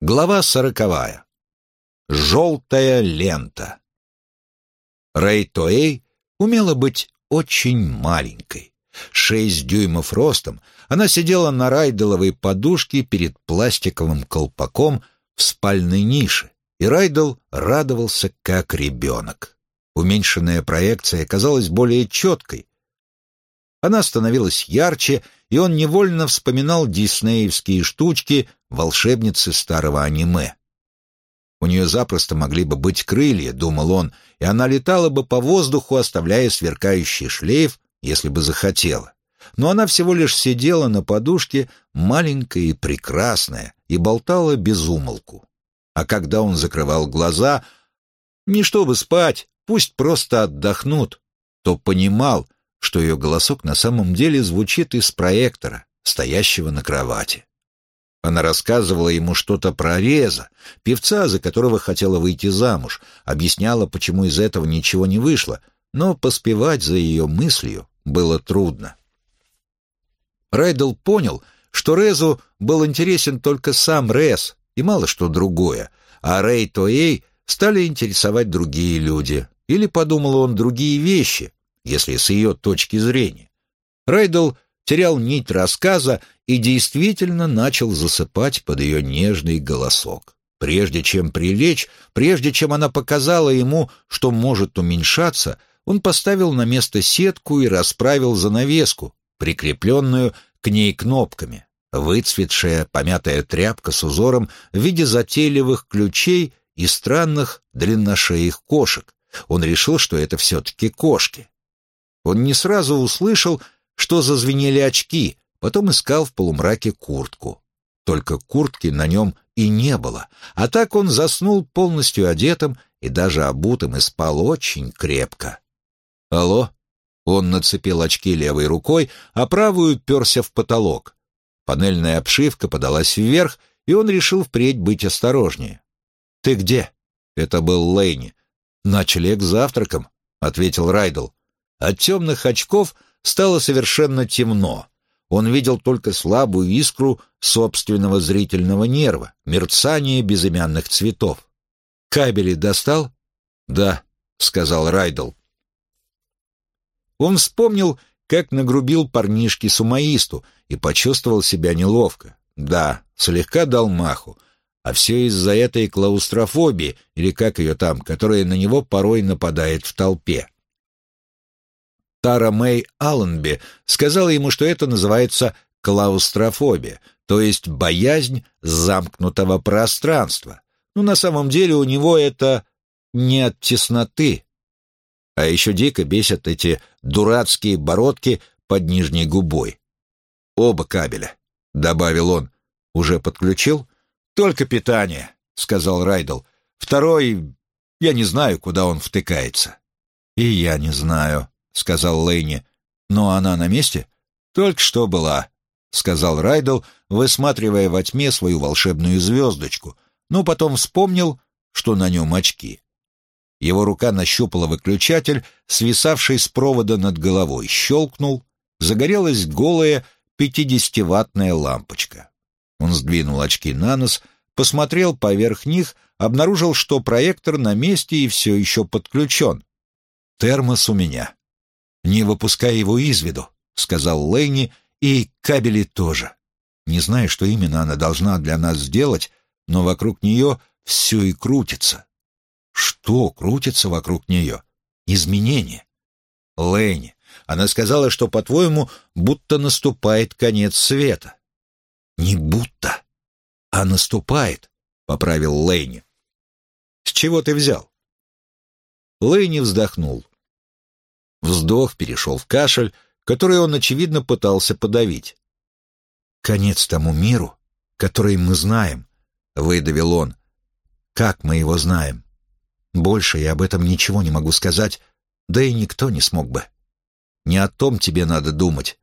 Глава 40. Желтая лента. Рэй Тоэй умела быть очень маленькой. 6 дюймов ростом, она сидела на райделовой подушке перед пластиковым колпаком в спальной нише, и Райдел радовался как ребенок. Уменьшенная проекция казалась более четкой. Она становилась ярче, и он невольно вспоминал диснеевские штучки волшебницы старого аниме. У нее запросто могли бы быть крылья, думал он, и она летала бы по воздуху, оставляя сверкающий шлейф, если бы захотела. Но она всего лишь сидела на подушке, маленькая и прекрасная, и болтала без умолку. А когда он закрывал глаза, не чтобы спать, пусть просто отдохнут, то понимал, что ее голосок на самом деле звучит из проектора, стоящего на кровати. Она рассказывала ему что-то про Реза, певца, за которого хотела выйти замуж, объясняла, почему из этого ничего не вышло, но поспевать за ее мыслью было трудно. Райдел понял, что Резу был интересен только сам Рез и мало что другое, а Рэй Тоэй стали интересовать другие люди, или, подумал он, другие вещи, если с ее точки зрения. Райдел терял нить рассказа и действительно начал засыпать под ее нежный голосок. Прежде чем прилечь, прежде чем она показала ему, что может уменьшаться, он поставил на место сетку и расправил занавеску, прикрепленную к ней кнопками. Выцветшая помятая тряпка с узором в виде затейливых ключей и странных длинношеих кошек. Он решил, что это все-таки кошки. Он не сразу услышал, что зазвенели очки, потом искал в полумраке куртку. Только куртки на нем и не было, а так он заснул полностью одетым и даже обутым и спал очень крепко. «Алло?» Он нацепил очки левой рукой, а правую уперся в потолок. Панельная обшивка подалась вверх, и он решил впредь быть осторожнее. «Ты где?» Это был Лэйни. «Начали к завтракам», — ответил Райдел. От темных очков стало совершенно темно. Он видел только слабую искру собственного зрительного нерва, мерцание безымянных цветов. «Кабели достал?» «Да», — сказал Райдел. Он вспомнил, как нагрубил парнишке-сумоисту и почувствовал себя неловко. Да, слегка дал маху. А все из-за этой клаустрофобии, или как ее там, которая на него порой нападает в толпе. Тара Мэй Алленби сказала ему, что это называется клаустрофобия, то есть боязнь замкнутого пространства. Но на самом деле у него это не от тесноты. А еще дико бесят эти дурацкие бородки под нижней губой. «Оба кабеля», — добавил он. «Уже подключил?» «Только питание», — сказал Райдел. «Второй, я не знаю, куда он втыкается». «И я не знаю», — сказал Лэйни. «Но она на месте?» «Только что была», — сказал Райдел, высматривая во тьме свою волшебную звездочку, но потом вспомнил, что на нем очки. Его рука нащупала выключатель, свисавший с провода над головой, щелкнул, загорелась голая 50-ваттная лампочка. Он сдвинул очки на нос, посмотрел поверх них, обнаружил, что проектор на месте и все еще подключен. «Термос у меня». «Не выпускай его из виду», — сказал Лэйни, — «и кабели тоже. Не знаю, что именно она должна для нас сделать, но вокруг нее все и крутится». «Что крутится вокруг нее?» «Изменения». «Лэйни, она сказала, что, по-твоему, будто наступает конец света». «Не будто, а наступает», — поправил Лэйни. «С чего ты взял?» Лэйни вздохнул. Вздох перешел в кашель, который он, очевидно, пытался подавить. «Конец тому миру, который мы знаем», — выдавил он. «Как мы его знаем? Больше я об этом ничего не могу сказать, да и никто не смог бы. Не о том тебе надо думать.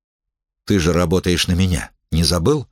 Ты же работаешь на меня, не забыл?»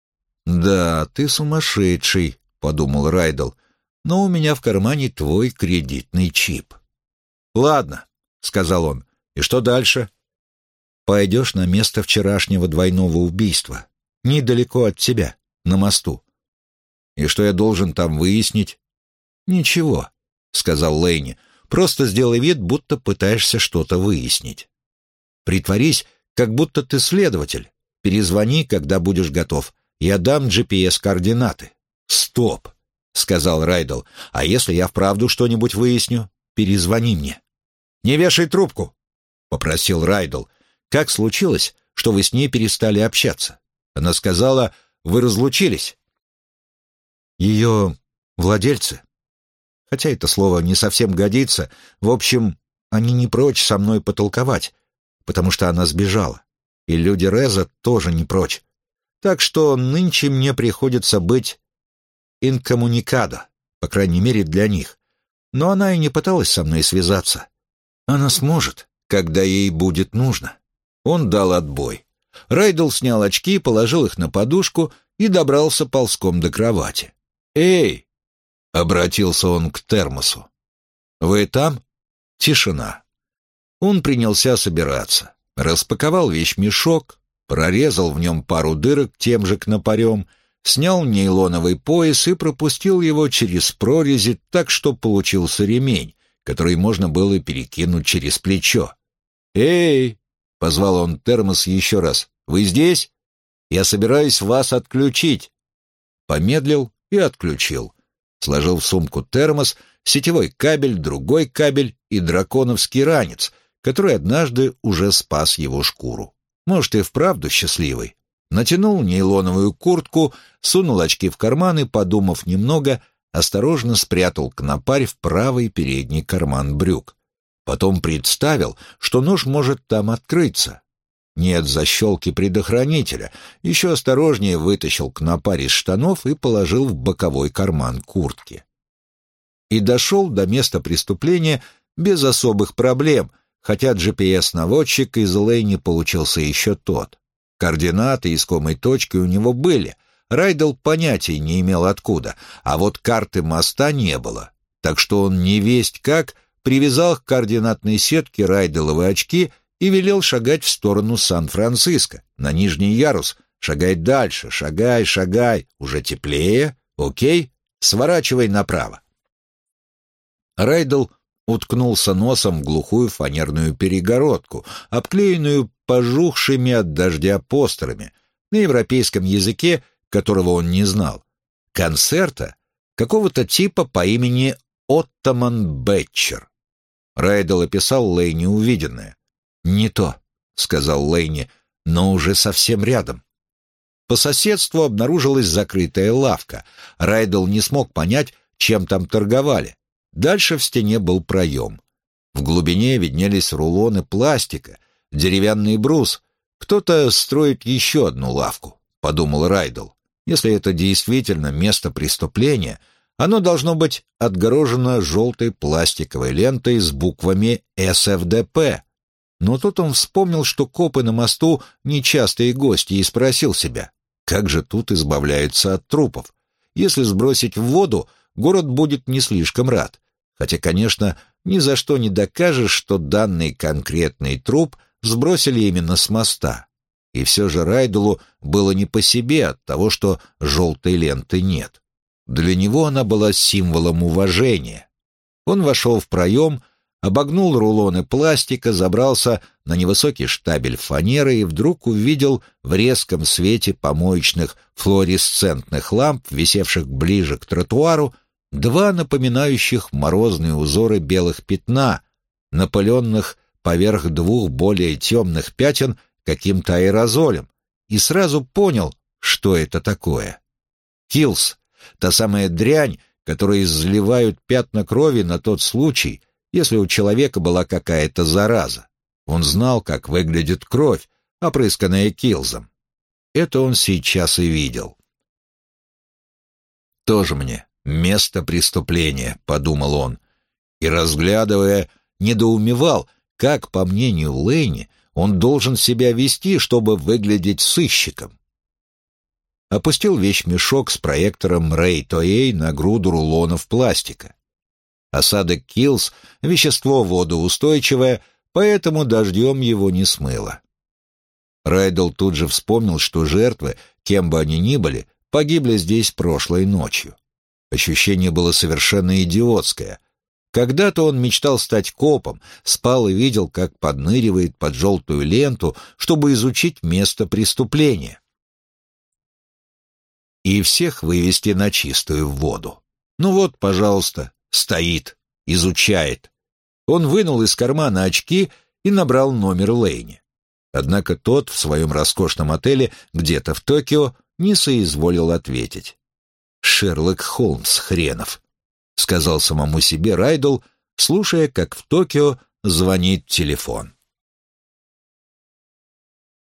«Да, ты сумасшедший», — подумал Райдел, «но у меня в кармане твой кредитный чип». «Ладно», — сказал он, — «и что дальше?» «Пойдешь на место вчерашнего двойного убийства, недалеко от тебя, на мосту». И что я должен там выяснить?» «Ничего», — сказал Лэйни. «Просто сделай вид, будто пытаешься что-то выяснить. Притворись, как будто ты следователь. Перезвони, когда будешь готов. Я дам GPS-координаты». «Стоп», — сказал Райдл. «А если я вправду что-нибудь выясню? Перезвони мне». «Не вешай трубку», — попросил Райдл. «Как случилось, что вы с ней перестали общаться?» Она сказала: «Вы разлучились». «Ее владельцы. Хотя это слово не совсем годится. В общем, они не прочь со мной потолковать, потому что она сбежала. И люди Реза тоже не прочь. Так что нынче мне приходится быть инкоммуникадо, по крайней мере для них. Но она и не пыталась со мной связаться. Она сможет, когда ей будет нужно». Он дал отбой. Райдл снял очки, положил их на подушку и добрался ползком до кровати. «Эй!» — обратился он к термосу. «Вы там?» Тишина. Он принялся собираться. Распаковал вещмешок, прорезал в нем пару дырок тем же кнопарем, снял нейлоновый пояс и пропустил его через прорези так, что получился ремень, который можно было перекинуть через плечо. «Эй!» — позвал он термос еще раз. «Вы здесь? Я собираюсь вас отключить». Помедлил и отключил. Сложил в сумку термос, сетевой кабель, другой кабель и драконовский ранец, который однажды уже спас его шкуру. Может, и вправду счастливый. Натянул нейлоновую куртку, сунул очки в карман и, подумав немного, осторожно спрятал кнопарь в правый передний карман брюк. Потом представил, что нож может там открыться. Нет защелки предохранителя. Еще осторожнее вытащил кнопарь из штанов и положил в боковой карман куртки. И дошел до места преступления без особых проблем, хотя GPS-наводчик из Лэйни получился еще тот. Координаты искомой точки у него были. Райдл понятия не имел откуда, а вот карты моста не было. Так что он невесть как привязал к координатной сетке райделовы очки и велел шагать в сторону Сан-Франциско, на нижний ярус. Шагай дальше, шагай, шагай. Уже теплее? Окей? Сворачивай направо. Райдл уткнулся носом в глухую фанерную перегородку, обклеенную пожухшими от дождя постерами, на европейском языке, которого он не знал. Концерта какого-то типа по имени Оттоман Бетчер. Райдл описал Лэйни увиденное. «Не то», — сказал Лэйни, — «но уже совсем рядом». По соседству обнаружилась закрытая лавка. Райдл не смог понять, чем там торговали. Дальше в стене был проем. В глубине виднелись рулоны пластика, деревянный брус. «Кто-то строит еще одну лавку», — подумал Райдл. «Если это действительно место преступления, оно должно быть отгорожено желтой пластиковой лентой с буквами СФДП». Но тут он вспомнил, что копы на мосту — нечастые гости, и спросил себя, как же тут избавляются от трупов? Если сбросить в воду, город будет не слишком рад. Хотя, конечно, ни за что не докажешь, что данный конкретный труп сбросили именно с моста. И все же Райдлу было не по себе от того, что желтой ленты нет. Для него она была символом уважения. Он вошел в проем, обогнул рулоны пластика, забрался на невысокий штабель фанеры и вдруг увидел в резком свете помоечных флуоресцентных ламп, висевших ближе к тротуару, два напоминающих морозные узоры белых пятна, напыленных поверх двух более темных пятен каким-то аэрозолем, и сразу понял, что это такое. Киллс, та самая дрянь, которой изливают пятна крови на тот случай, если у человека была какая-то зараза. Он знал, как выглядит кровь, опрысканная Киллзом. Это он сейчас и видел. «Тоже мне место преступления», — подумал он, и, разглядывая, недоумевал, как, по мнению Лэйни, он должен себя вести, чтобы выглядеть сыщиком. Опустил вещмешок с проектором Рэй Тоэй на груду рулонов пластика. Осадок Киллс — вещество водоустойчивое, поэтому дождем его не смыло. Райдл тут же вспомнил, что жертвы, кем бы они ни были, погибли здесь прошлой ночью. Ощущение было совершенно идиотское. Когда-то он мечтал стать копом, спал и видел, как подныривает под желтую ленту, чтобы изучить место преступления. И всех вывести на чистую воду. Ну вот, пожалуйста, стоит, изучает. Он вынул из кармана очки и набрал номер Лэйни. Однако тот в своем роскошном отеле где-то в Токио не соизволил ответить. «Шерлок Холмс хренов», — сказал самому себе Райдл, слушая, как в Токио звонит телефон.